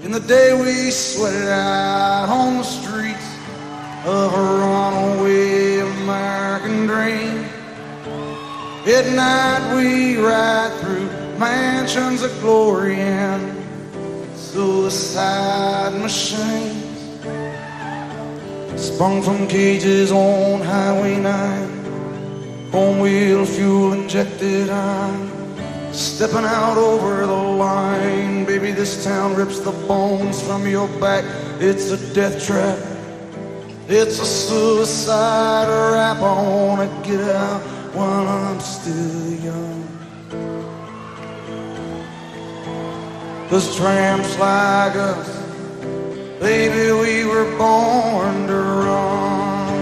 in the day we sweated out on the streets of a runaway American dream. At night we ride through mansions of glory and suicide machines, sprung from cages on Highway 9, on wheel fuel injected iron, stepping out over the line. Baby, this town rips the bones from your back. It's a death trap, it's a suicide rap. I wanna get out while I'm still young, 'cause tramps like us, baby, we were born to run.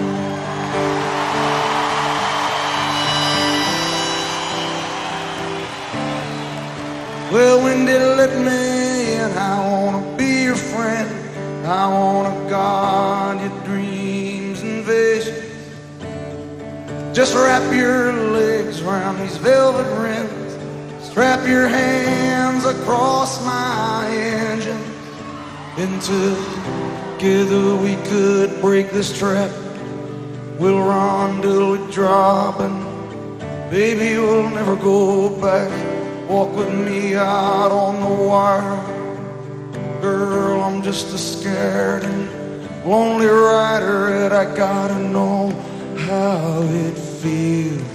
Well, Wendy, let me in. I wanna be your friend. I wanna guard your dreams and visions. Just wrap your legs around these velvet rims, strap your hands across my engine, and together we could break this trap. We'll run till we drop, and baby, we'll never go back. Walk with me out on the wire. Girl, I'm just a scared and lonely rider, and I gotta know how it feels.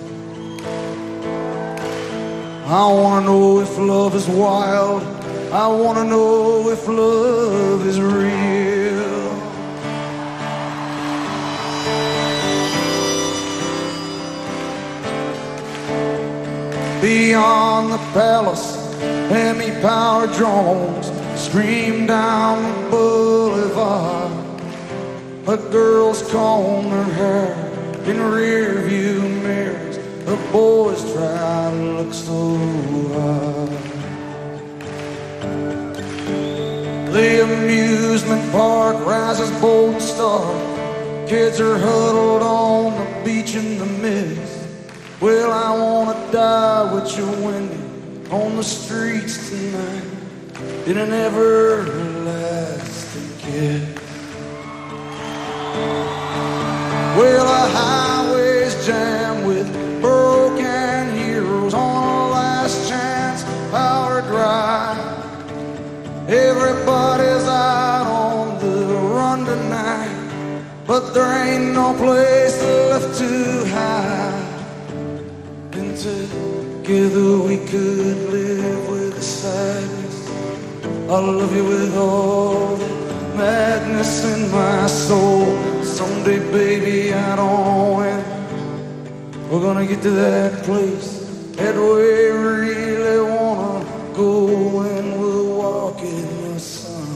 I wanna know if love is wild. I wanna know if love is real. Beyond the palace, Hemi-powered drones scream down the boulevard. A girl's comb her hair in rear view mirrors. The boys try to look so hard. The amusement park rises bold and stark. Kids are huddled on the beach in the mist. Well, I wanna die with you, Wendy, on the streets tonight, in an everlasting kiss. Well, the highway's jammed with broken heroes on a last chance power drive. Everybody's out on the run tonight, but there ain't no place left to hide. And together we could live with the sadness. I love you with all the madness in my soul. Someday, baby, I don't win. We're gonna get to that place that we really wanna go, and we'll walk in the sun.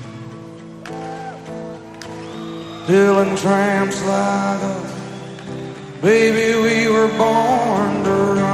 Dylan tramps like us, baby, we were born to run.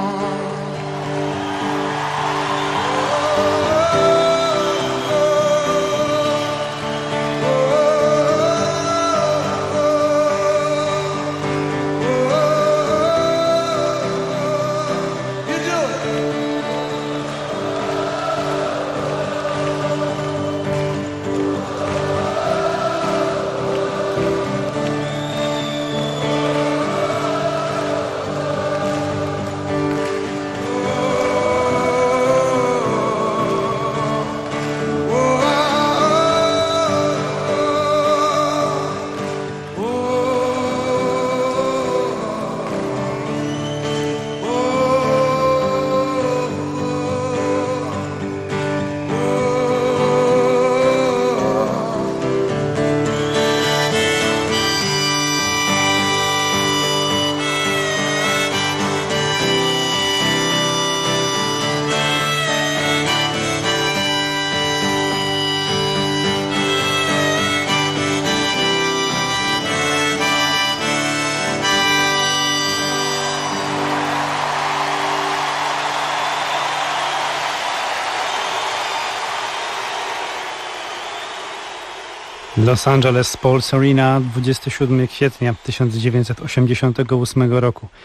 Los Angeles Sports Arena, 27 kwietnia 1988 roku.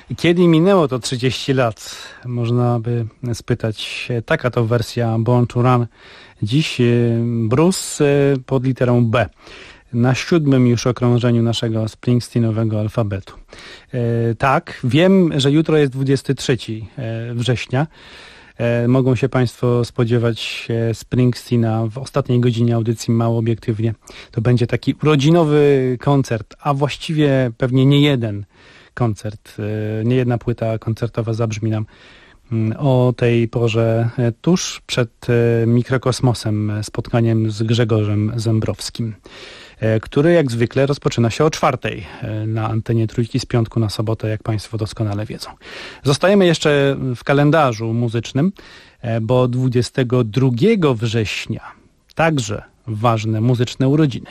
Kiedy minęło to 30 lat? Można by spytać. Taka to wersja Born to Run. Dziś Bruce pod literą B. Na 7. już okrążeniu naszego springsteenowego alfabetu. Tak, wiem, że jutro jest 23 września. Mogą się Państwo spodziewać Springsteena w ostatniej godzinie audycji Mało Obiektywnie. To będzie taki urodzinowy koncert, a właściwie pewnie nie jeden koncert, nie jedna płyta koncertowa zabrzmi nam o tej porze tuż przed Mikrokosmosem, spotkaniem z Grzegorzem Zembrowskim, który jak zwykle rozpoczyna się o 4:00 na antenie Trójki z piątku na sobotę, jak Państwo doskonale wiedzą. Zostajemy jeszcze w kalendarzu muzycznym, bo 22 września także ważne muzyczne urodziny.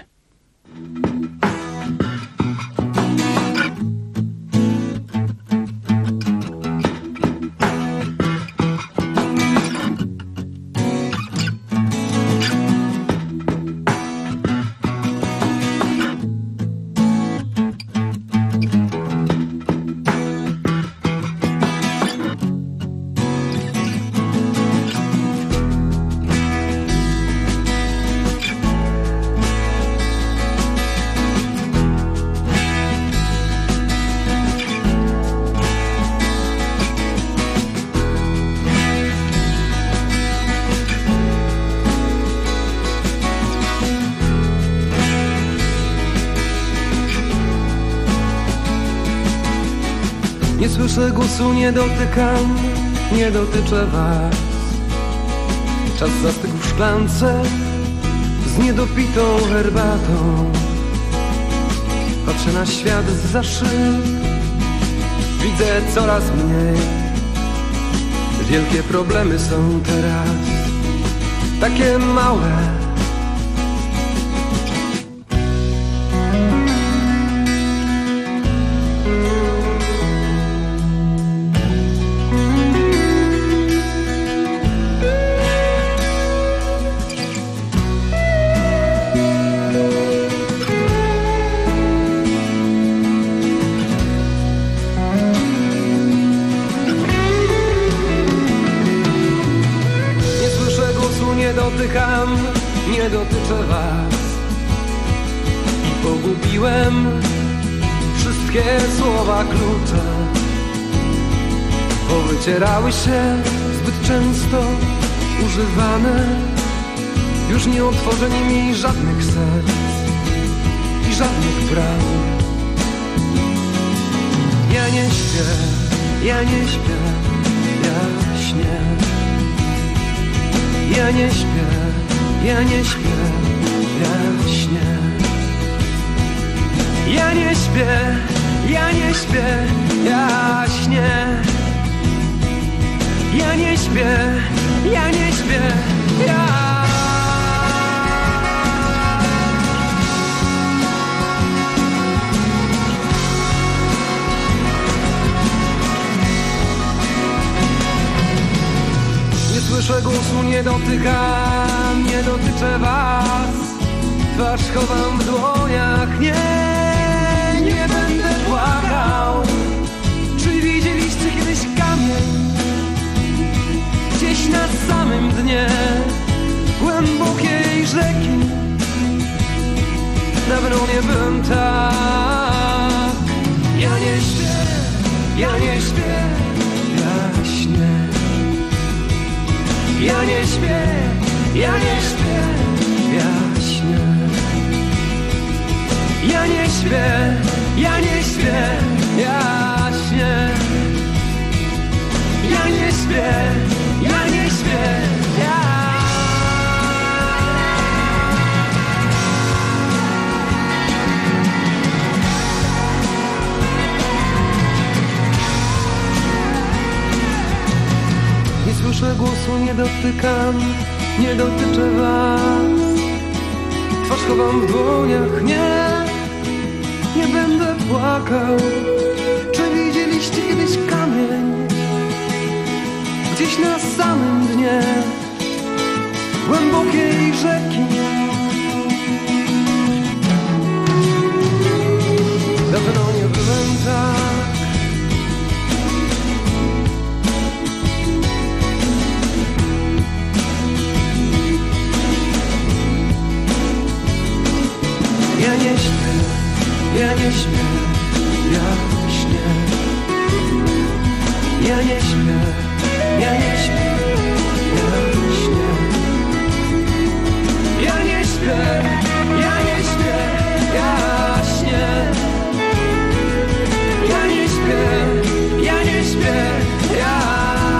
Nie słyszę głosu, nie dotykam, nie dotyczę was. Czas zastygł w szklance z niedopitą herbatą. Patrzę na świat zza szyb, widzę coraz mniej. Wielkie problemy są teraz takie małe. Nie dotyczę was i pogubiłem wszystkie słowa klucze, bo wycierały się zbyt często używane. Już nie otworzę nimi żadnych serc i żadnych bram. Ja nie śpię, ja nie śpię, ja śnię. Ja nie śpię, ja nie śpię, ja śnię. Ja nie śpię, ja nie śpię, ja śnię. Ja nie śpię, ja nie śpię, ja. Nie słyszę głosu, nie dotykam, nie dotyczę was. Twarz chowam w dłoniach, nie będę płakał. Czy widzieliście kiedyś kamień gdzieś na samym dnie głębokiej rzeki? Dawno nie byłem tak. Ja nie śpię, ja nie śpię, ja śnię. Ja nie śpię, ja nie śpię, ja śnię. Ja nie śpię, ja nie śpię, ja śnię. Ja nie śpię, ja nie śpię, ja. Nie słyszę głosu, nie dotykam, nie dotyczę was. Twarz chowam w dłoniach, nie będę płakał. Czy widzieliście kiedyś kamień gdzieś na samym dnie głębokiej rzeki? Dawno nie byłem tak. Ja nie śpię, ja nie śpię, ja śnię. Ja nie śpię, ja nie śpię, ja śnię. Ja nie śpię, ja nie śpię, ja śnię. Ja nie śpię, ja nie śpię, ja.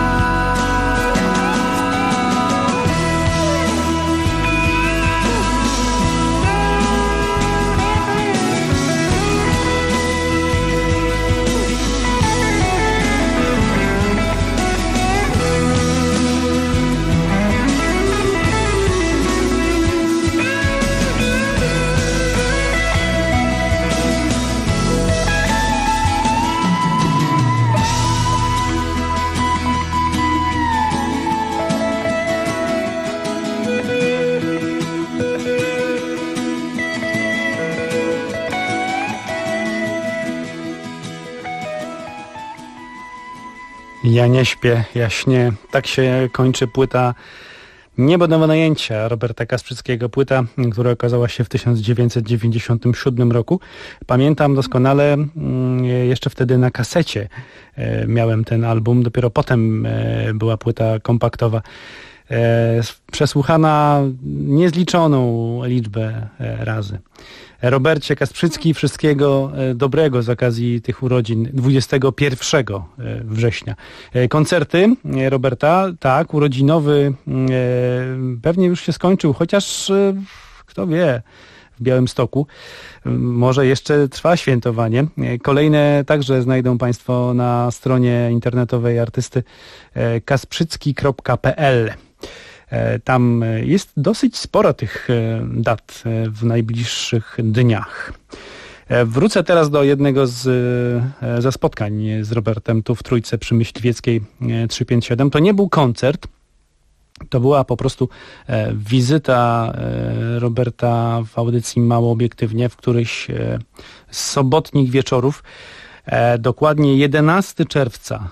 Ja nie śpię, ja śnię. Tak się kończy płyta Niebo do wynajęcia Roberta Kasprzyckiego. Płyta, która okazała się w 1997 roku. Pamiętam doskonale, jeszcze wtedy na kasecie miałem ten album. Dopiero potem była płyta kompaktowa. Przesłuchana niezliczoną liczbę razy. Robercie Kasprzycki, wszystkiego dobrego z okazji tych urodzin 21 września. Koncerty Roberta, tak, urodzinowy pewnie już się skończył, chociaż kto wie, w Białymstoku. Może jeszcze trwa świętowanie. Kolejne także znajdą Państwo na stronie internetowej artysty kasprzycki.pl. Tam jest dosyć sporo tych dat w najbliższych dniach. Wrócę teraz do jednego ze spotkań z Robertem tu w Trójce przy Myśliwieckiej 357. To nie był koncert, to była po prostu wizyta Roberta w audycji Mało Obiektywnie w któryś z sobotnich wieczorów. Dokładnie 11 czerwca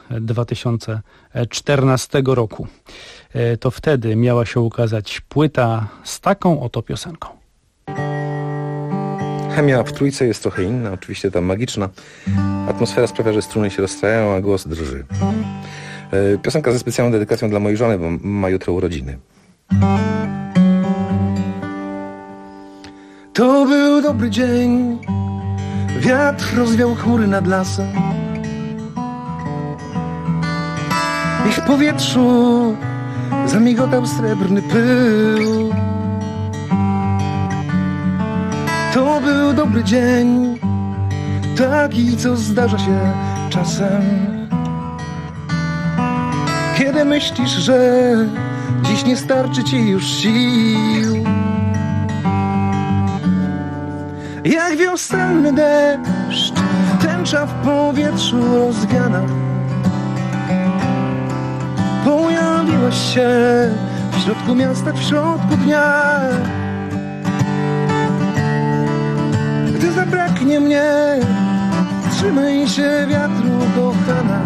2014 roku. To wtedy miała się ukazać płyta z taką oto piosenką. Chemia w Trójce jest trochę inna, oczywiście ta magiczna atmosfera sprawia, że struny się rozstrajają, a głos drży. Piosenka ze specjalną dedykacją dla mojej żony, bo ma jutro urodziny. To był dobry dzień, wiatr rozwiał chmury nad lasem i w powietrzu zamigotał srebrny pył. To był dobry dzień, taki, co zdarza się czasem, kiedy myślisz, że dziś nie starczy ci już sił. Jak wiosenny deszcz, tęcza w powietrzu rozwiana, pojawiłaś się w środku miasta, w środku dnia. Gdy zabraknie mnie, trzymaj się wiatru, kochana.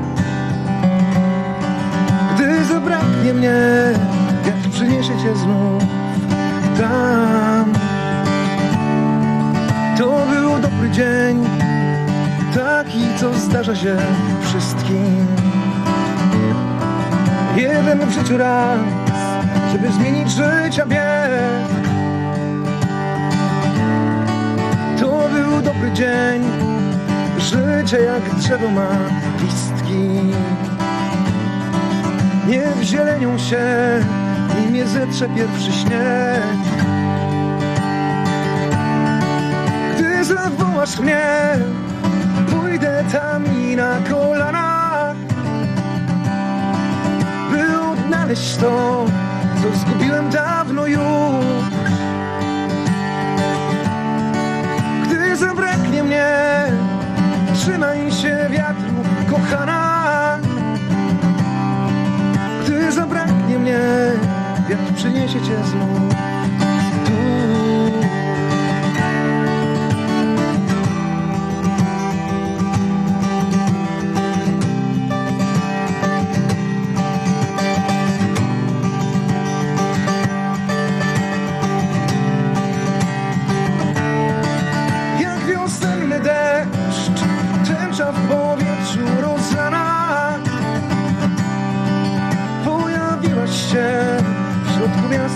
Gdy zabraknie mnie, wiatr przyniesie cię znów tam. To był dobry dzień, taki, co zdarza się wszystkim. Jeden w życiu raz, żeby zmienić życia bieg. To był dobry dzień, życie jak drzewo ma listki. Niech zielenią się, nim je zetrze pierwszy śnieg. Gdy zawołasz mnie, pójdę tam i na kolanach, by odnaleźć to, co zgubiłem dawno już. Gdy zabraknie mnie, trzymaj się wiatru, kochana. Gdy zabraknie mnie, wiatr przyniesie cię znów tu.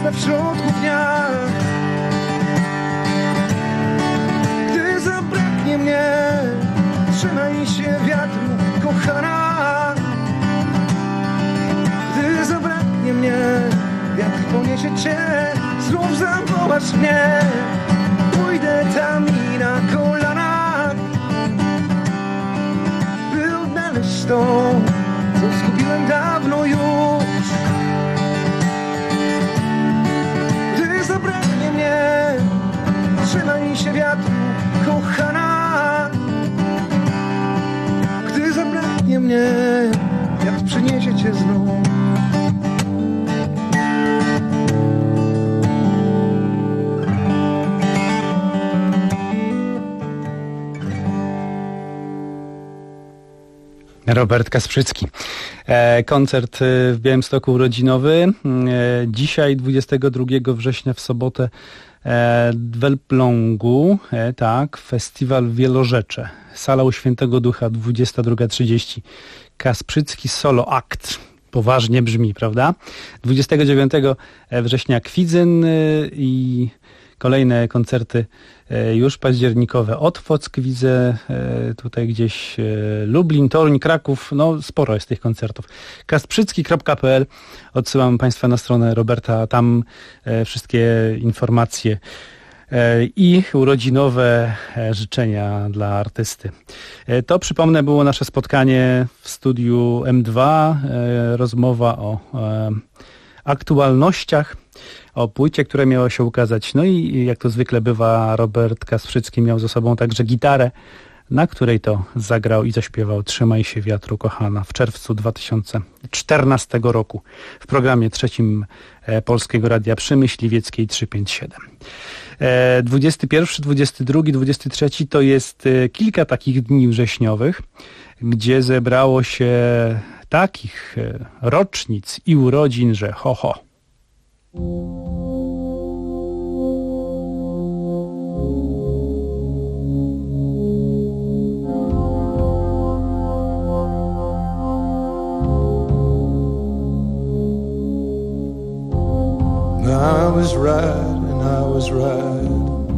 we środku dnia. Gdy zabraknie mnie, trzymaj się wiatru, kochana. Gdy zabraknie mnie, wiatr poniesie cię, znów zawołasz mnie. Pójdę tam i na kolanach, by odnaleźć to, co zgubiłem dawno już. Gdy zabraknie mnie, trzymaj się wiatru, kochana. Gdy zabraknie mnie, wiatr przyniesie cię znów. Robert Kasprzycki. Koncert w Białymstoku urodzinowy. Dzisiaj 22 września w sobotę w Elblągu, tak, festiwal Wielorzecze. Sala u Świętego Ducha, 22:30. Kasprzycki solo akt. Poważnie brzmi, prawda? 29 września Kwidzyn i kolejne koncerty już październikowe. Otwock widzę, tutaj gdzieś Lublin, Toruń, Kraków, no sporo jest tych koncertów. kasprzycki.pl, odsyłam Państwa na stronę Roberta, tam wszystkie informacje i urodzinowe życzenia dla artysty. To, przypomnę, było nasze spotkanie w studiu M2, rozmowa o aktualnościach, o płycie, które miało się ukazać. No i jak to zwykle bywa, Robert Kasprzycki miał ze sobą także gitarę, na której to zagrał i zaśpiewał Trzymaj się wiatru, kochana, w czerwcu 2014 roku w programie trzecim Polskiego Radia przy Myśliwieckiej 357. 21, 22, 23 to jest kilka takich dni wrześniowych, gdzie zebrało się takich rocznic i urodzin, że ho, ho. I was right and I was right.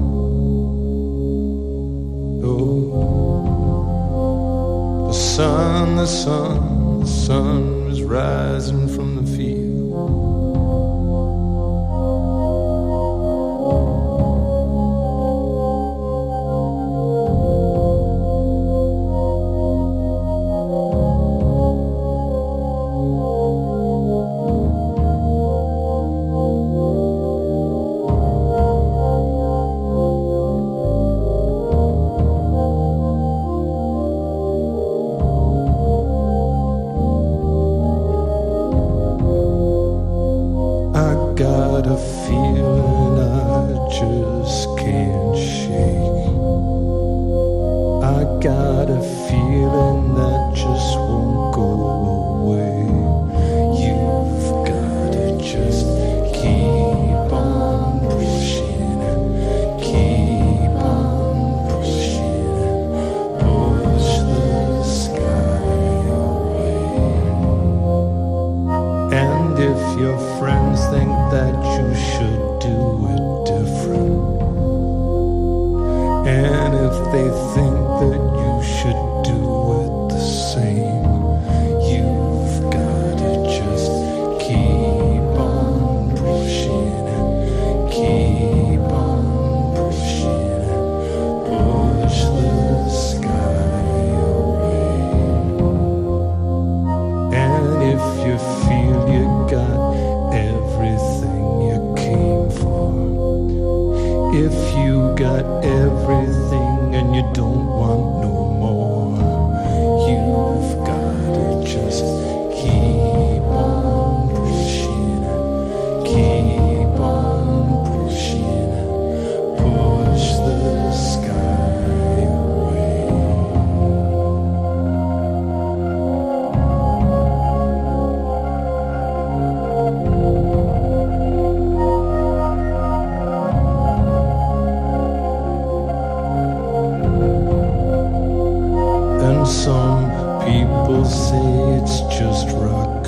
Oh, the sun was rising from the field. Got a feeling I just can't shake. I got a feeling that just won't go away. You've got to just keep on pushing, keep on pushing, push the sky away. And if your friends think that you should do it different, and if they think that you should do it the same, you've got to just keep on pushing, keep on pushing, push the sky away. And if you feel you got everything you came for, if you got everything and you don't want no more, you've got to just keep on pushing, keep on pushing, push the sky away. And some people say it's just rock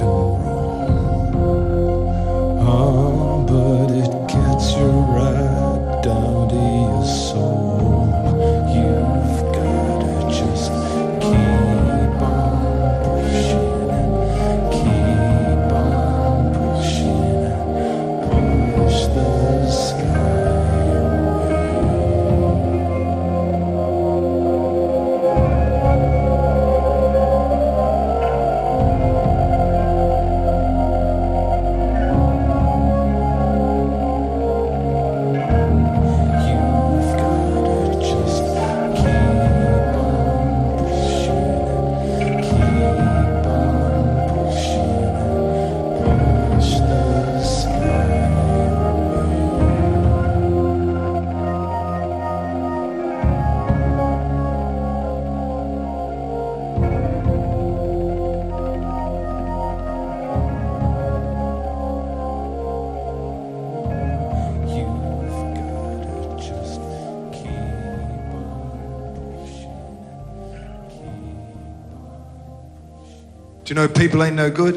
Do you know people ain't no good?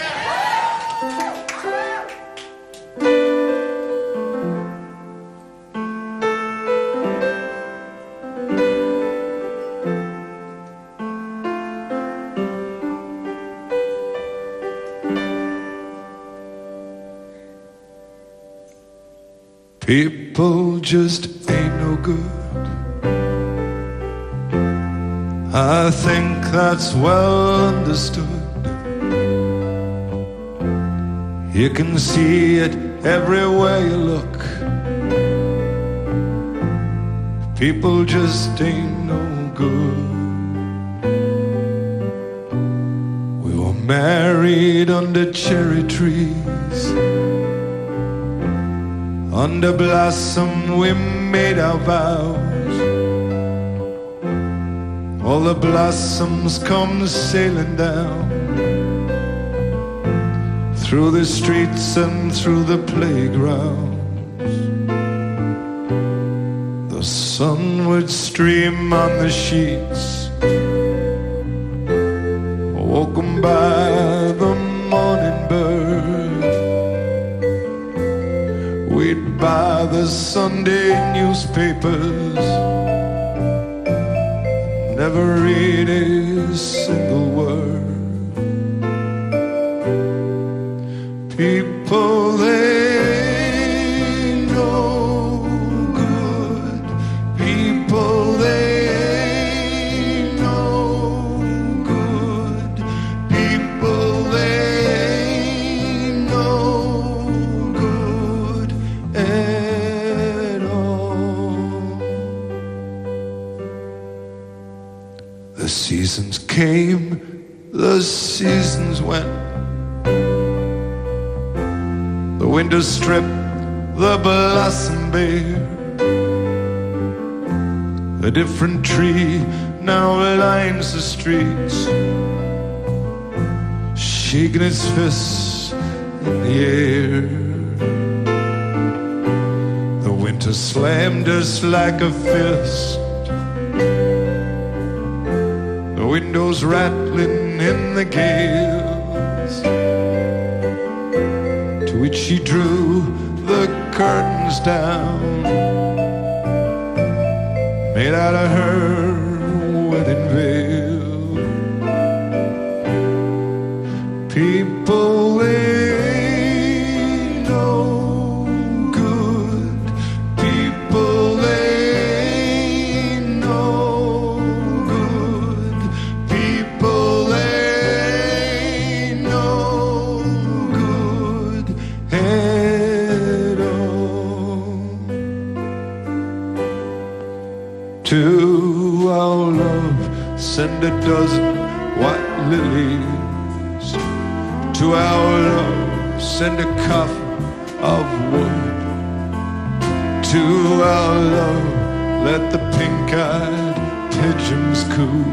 People just ain't no good. I think that's well understood. You can see it everywhere you look. People just ain't no good. We were married under cherry trees. Under blossom we made our vows. All the blossoms come sailing down through the streets and through the playgrounds. The sun would stream on the sheets, woken by the morning bird. We'd buy the Sunday newspapers, never read a single word. People, they ain't no good. People, they ain't no good. People, they ain't no good at all. The seasons came, the seasons went. The winter stripped the blossom bare. A different tree now lines the streets, shaking its fists in the air. The winter slammed us like a fist, the windows rattling in the gales, to which she drew the curtains down, made out of her wedding veil. People, they ain't no good. People, they ain't no good. People, they ain't no good at all. To our love, send a dozen white lilies. To our love, send a coffin of wood. To our love, let the pink-eyed pigeons coo.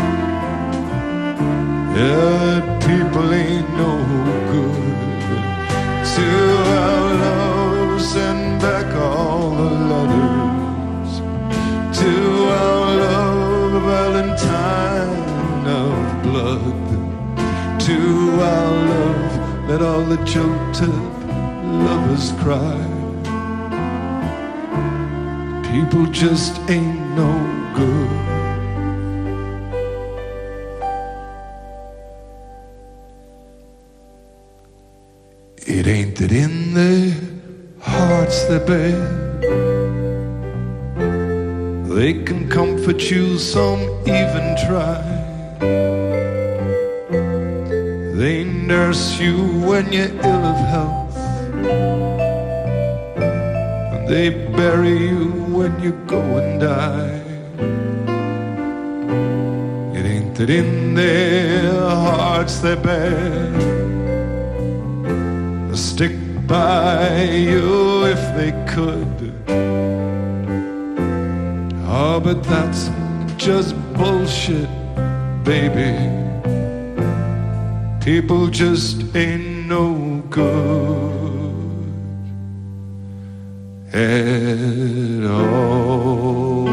Yeah, people ain't no good. To our love, send back all the letters. To our love, a valentine of blood. To our love, let all the jilted lovers cry. People just ain't no good. It ain't that in their hearts they're bad. They can comfort you, some even try. They nurse you when you're ill of health, and they bury you when you go and die. It ain't that in their hearts they're bad. They'll stick by you if they could. Oh, but that's just bullshit, baby. People just ain't no good at all.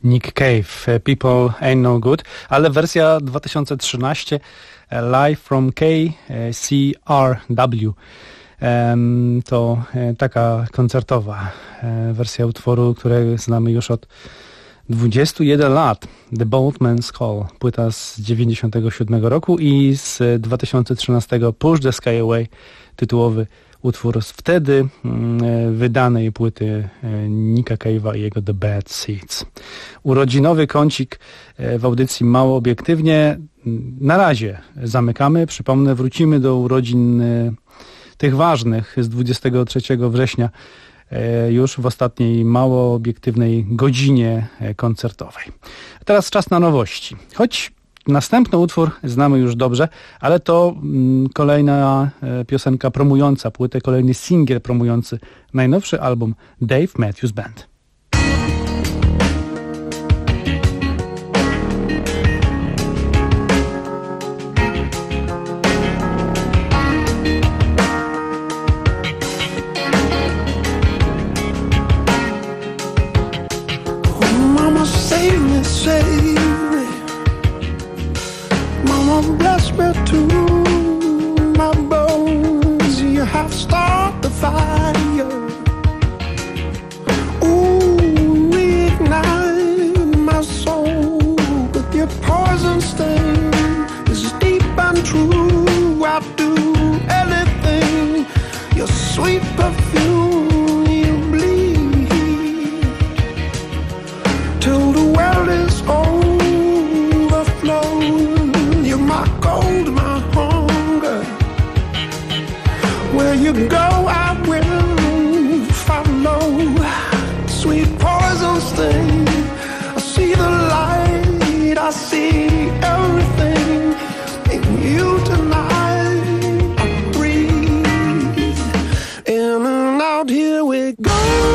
Nick Cave, People Ain't No Good, ale wersja 2013 Live from KCRW. To taka koncertowa wersja utworu, który znamy już od 21 lat. The Boatman's Call, płyta z 97 roku i z 2013 Push the Sky Away, tytułowy utwór z wtedy wydanej płyty Nicka Cave'a i jego The Bad Seeds. Urodzinowy kącik w audycji Mało Obiektywnie. Na razie zamykamy. Przypomnę, wrócimy do urodzin tych ważnych z 23 września już w ostatniej mało obiektywnej godzinie koncertowej. Teraz czas na nowości. Choć następny utwór znamy już dobrze, ale to kolejna piosenka promująca płytę, kolejny singiel promujący najnowszy album Dave Matthews Band. Bless me to my bones. You have started the fire. Ooh, reignite my soul with your poison sting. It's deep and true. I'll do anything. Your sweet perfume, you bleed till the well is overflowed. My gold, my hunger. Where you go, I will follow. Sweet poison sting. I see the light. I see everything in you tonight. I breathe in and out. Here we go.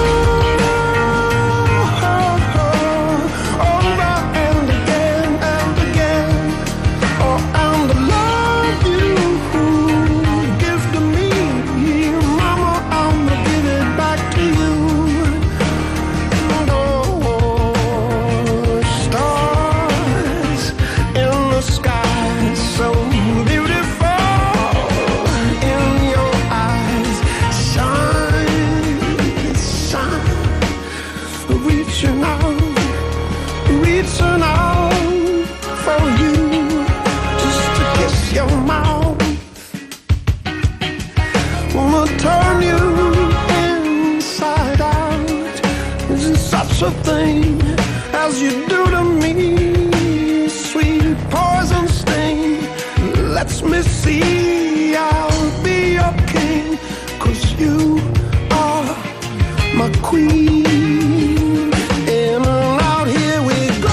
A thing as you do to me, sweet poison sting. Lets me see I'll be your king, 'cause you are my queen. In and out, here we go.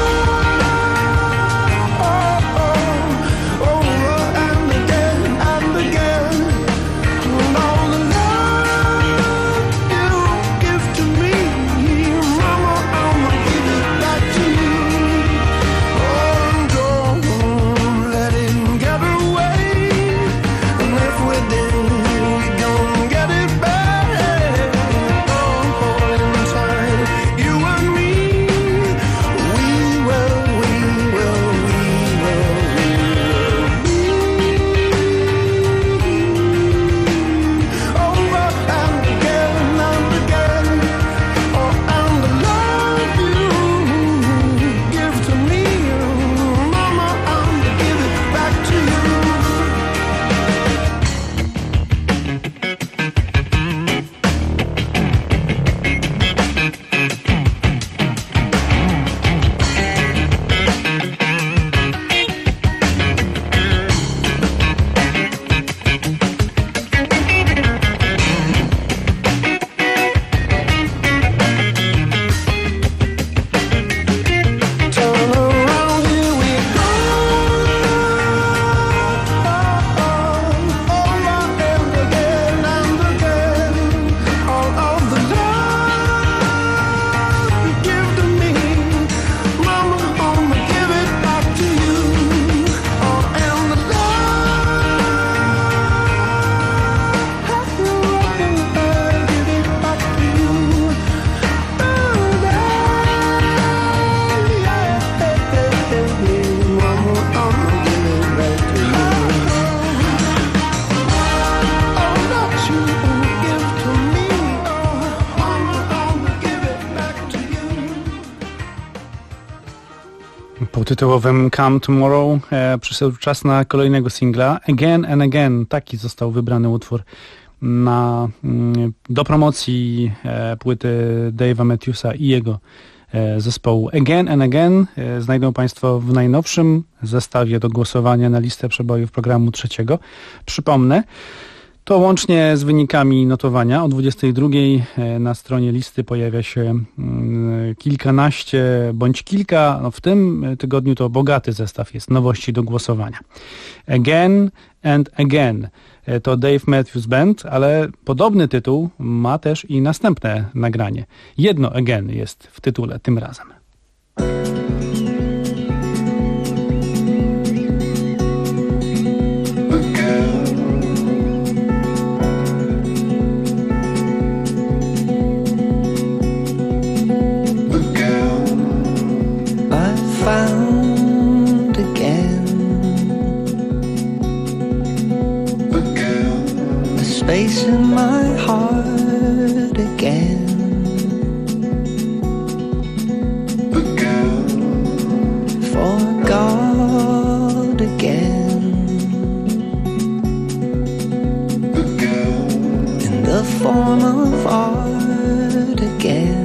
Over and again and again. And all the love you give to me, tytułowym Come Tomorrow przyszedł czas na kolejnego singla. Again and Again. Taki został wybrany utwór do promocji płyty Dave'a Matthewsa i jego zespołu. Again and Again znajdą Państwo w najnowszym zestawie do głosowania na listę przebojów programu trzeciego. Przypomnę, to łącznie z wynikami notowania o 22 na stronie listy pojawia się kilkanaście bądź kilka, w tym tygodniu to bogaty zestaw jest nowości do głosowania. Again and Again to Dave Matthews Band, ale podobny tytuł ma też i następne nagranie. Jedno Again jest w tytule tym razem. Found again a space in my heart again. For God again. In the form of art again.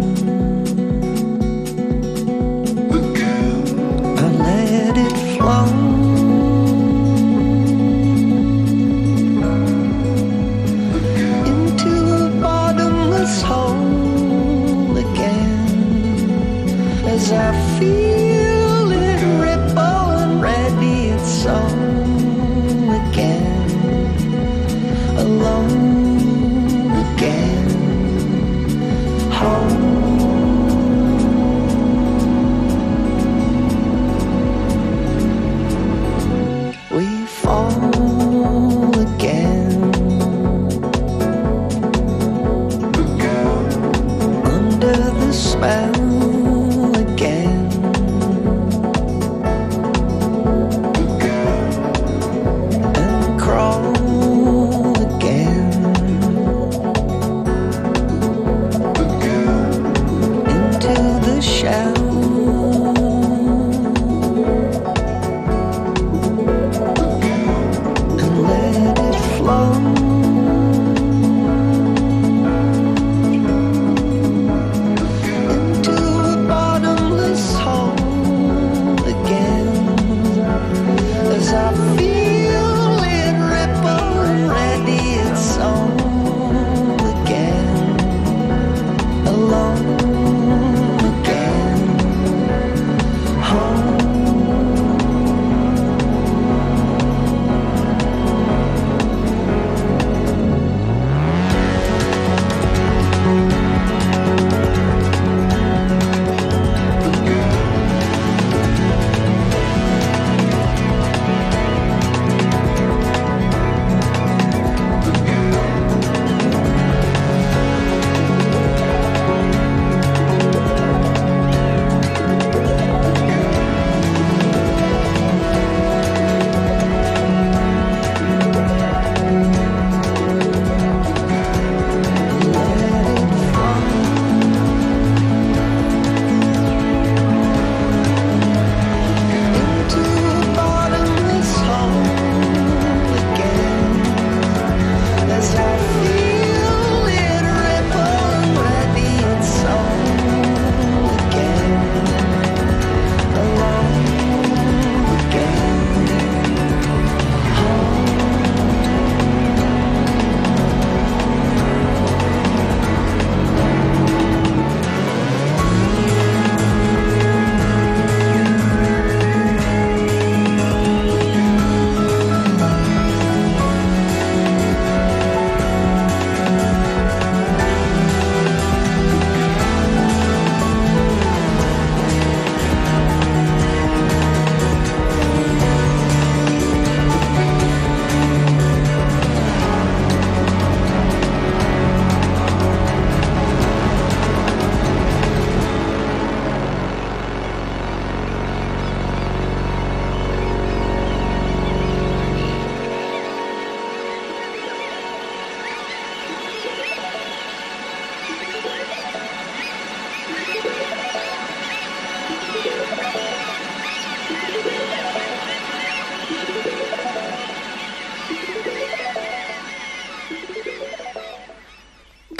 Let it flow into a bottomless hole again, as I feel it ripple and radiate soul again, alone again.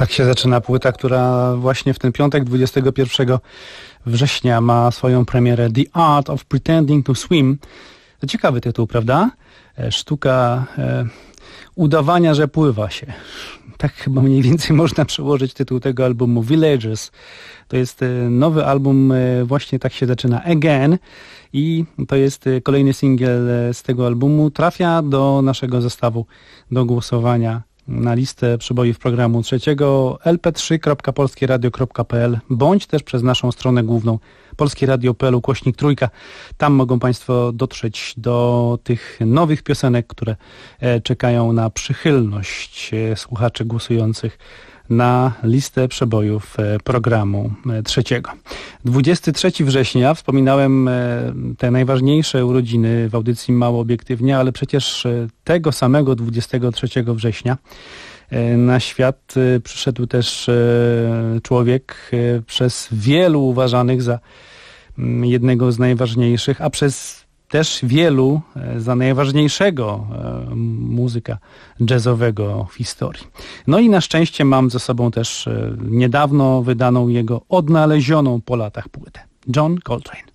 Tak się zaczyna płyta, która właśnie w ten piątek 21 września ma swoją premierę. The Art of Pretending to Swim. To ciekawy tytuł, prawda? Sztuka udawania, że pływa się. Tak chyba mniej więcej można przełożyć tytuł tego albumu. Villagers. To jest nowy album, właśnie tak się zaczyna. Again. I to jest kolejny singiel z tego albumu. Trafia do naszego zestawu do głosowania na listę przebojów programu trzeciego lp3.polskieradio.pl bądź też przez naszą stronę główną polskieradio.pl/3. Tam mogą Państwo dotrzeć do tych nowych piosenek, które czekają na przychylność słuchaczy głosujących na listę przebojów programu trzeciego. 23 września, wspominałem te najważniejsze urodziny w audycji Mało Obiektywnie, ale przecież tego samego 23 września na świat przyszedł też człowiek przez wielu uważanych za jednego z najważniejszych, a przez też wielu za najważniejszego muzyka jazzowego w historii. No i na szczęście mam ze sobą też niedawno wydaną jego odnalezioną po latach płytę. John Coltrane.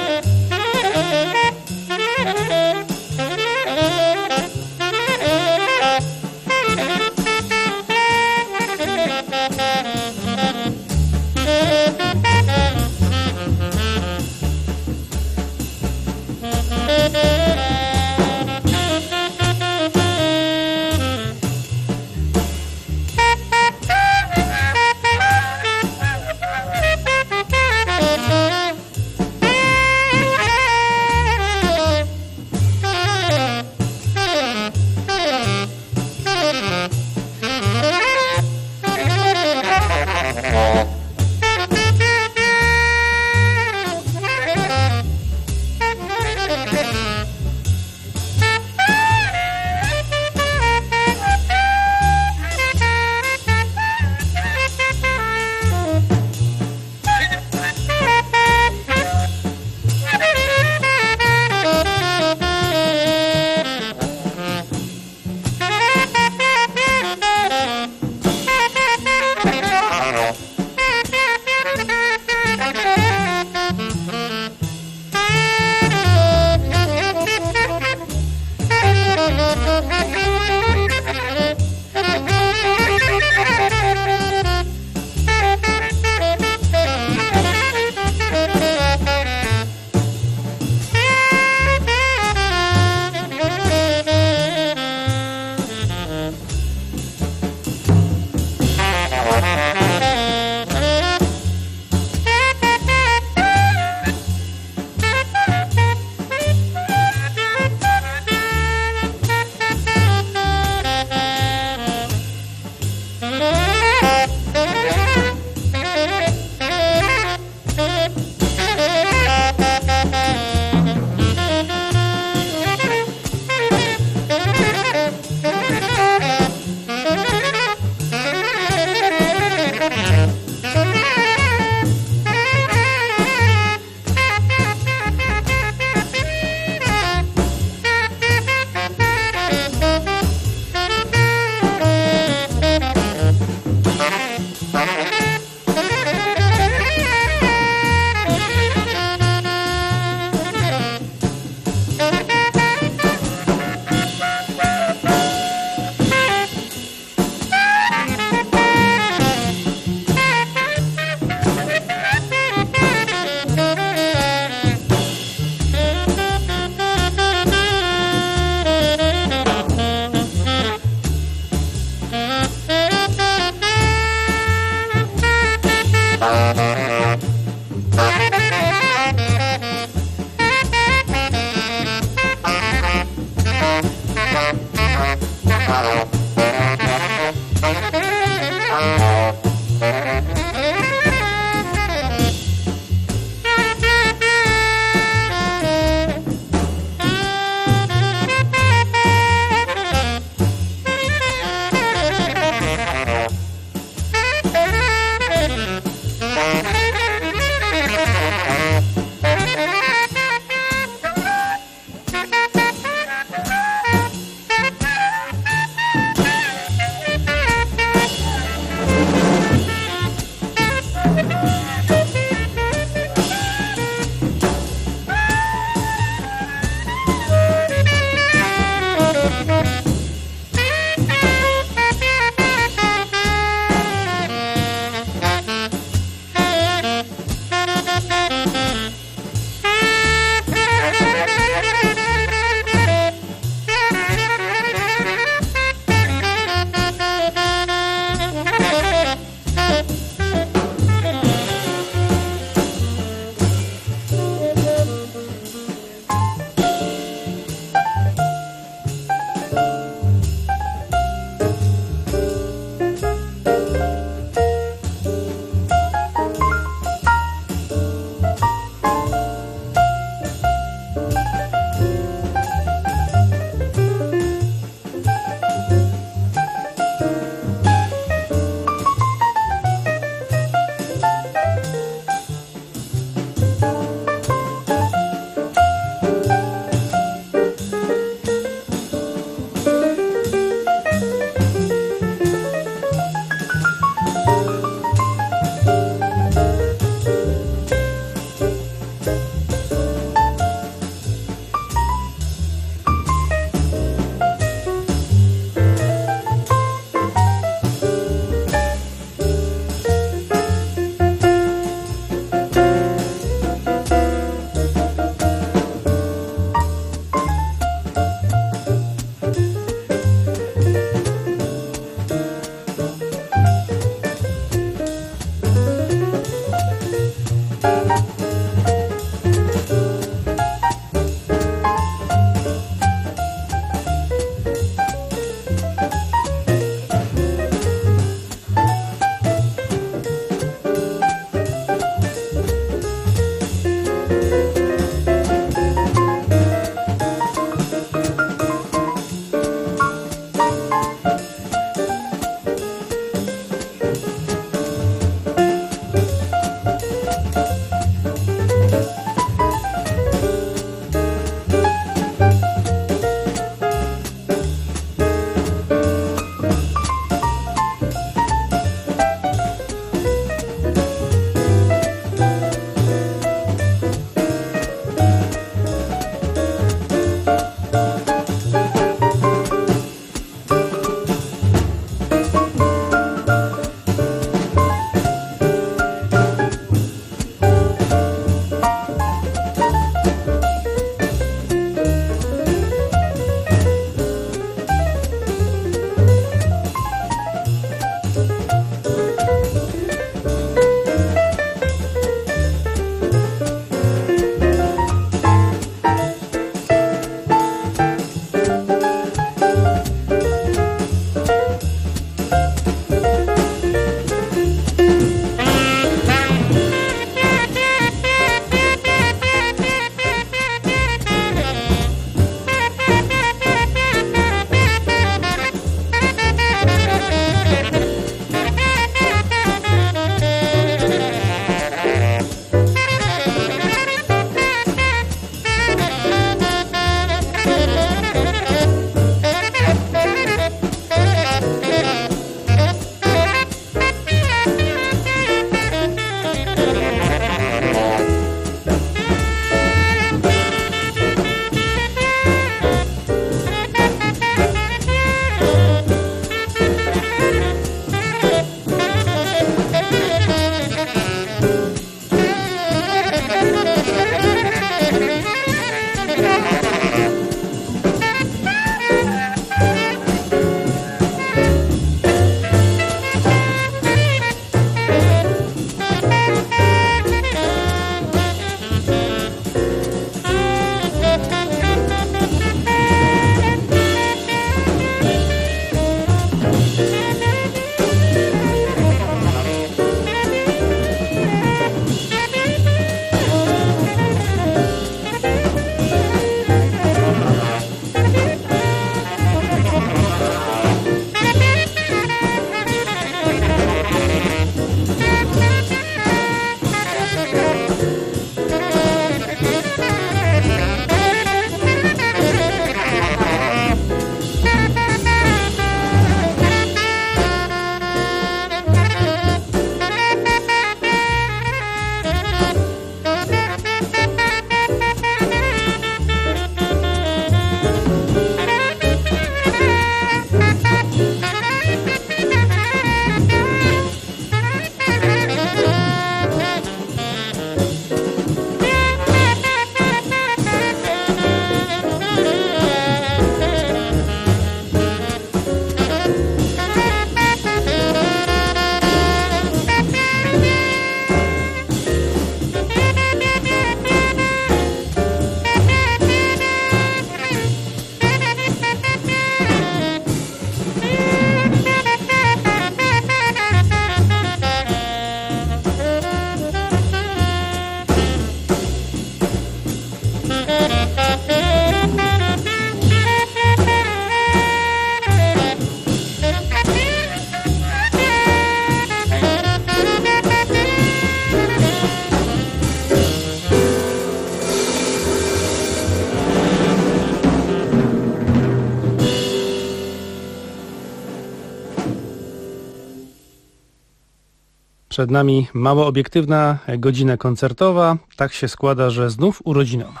Przed nami mało obiektywna godzina koncertowa. Tak się składa, że znów urodzinowa.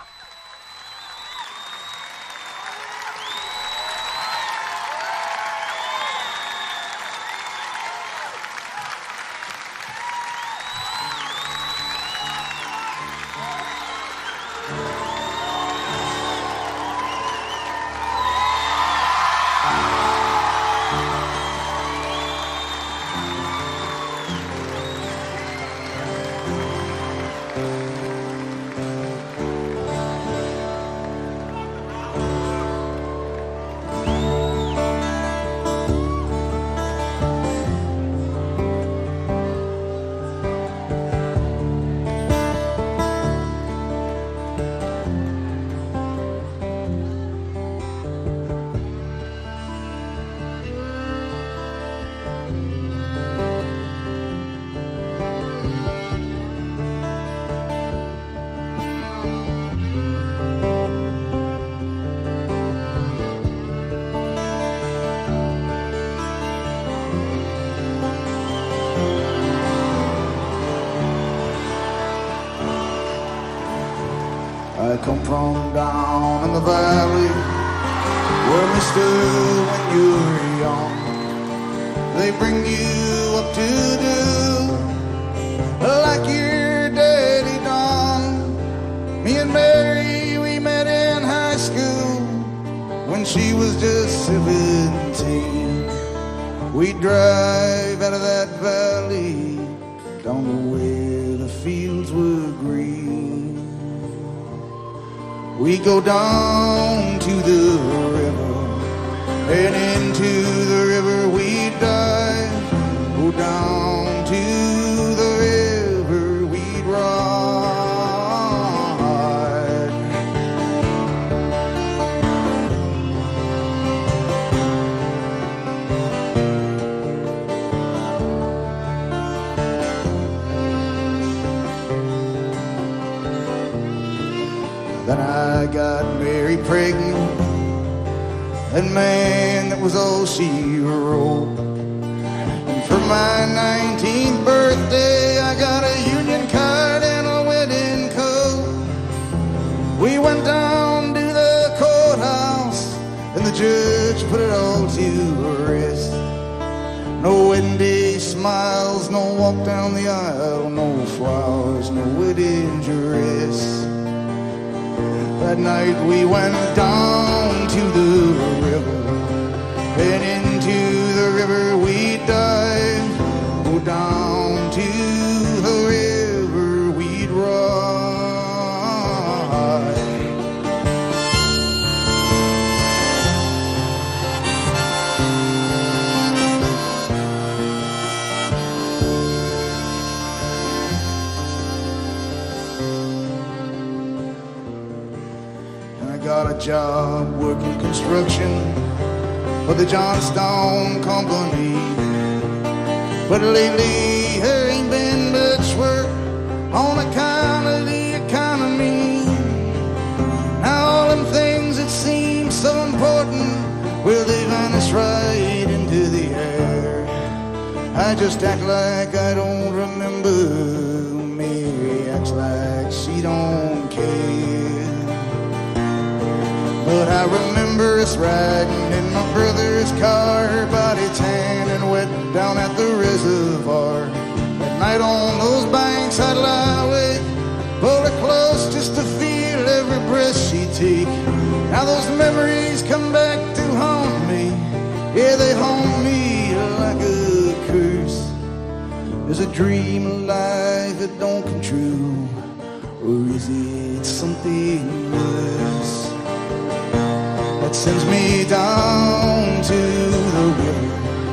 I come from down in the valley where we stood when you were young. They bring you up to do like your daddy done. Me and Mary, we met in high school when she was just 17. We'd drive out of that valley down to where the fields were green. We go down to the river, and into the river we dive. Go down to the river we'd ride. Then I got Mary pregnant, and man, that was all she wrote. And for my 19th birthday, I got a union card and a wedding coat. We went down to the courthouse, and the judge put it all to rest. No wedding day smiles, no walk down the aisle, no flowers, no wedding dress. That night we went down to the river, and into the river we dive. Go down to the river we'd ride. Got a job working construction for the Johnstone Company, but lately there ain't been much work on account of the economy. Now all them things that seem so important, well, they vanish right into the air. I just act like I don't remember. Mary acts like she don't care. But I remember us riding in my brother's car, her body tan and wet down at the reservoir. At night on those banks I'd lie awake, pull her close just to feel every breath she'd take. Now those memories come back to haunt me. Yeah, they haunt me like a curse. Is a dream alive that don't come true, or is it something worse that sends me down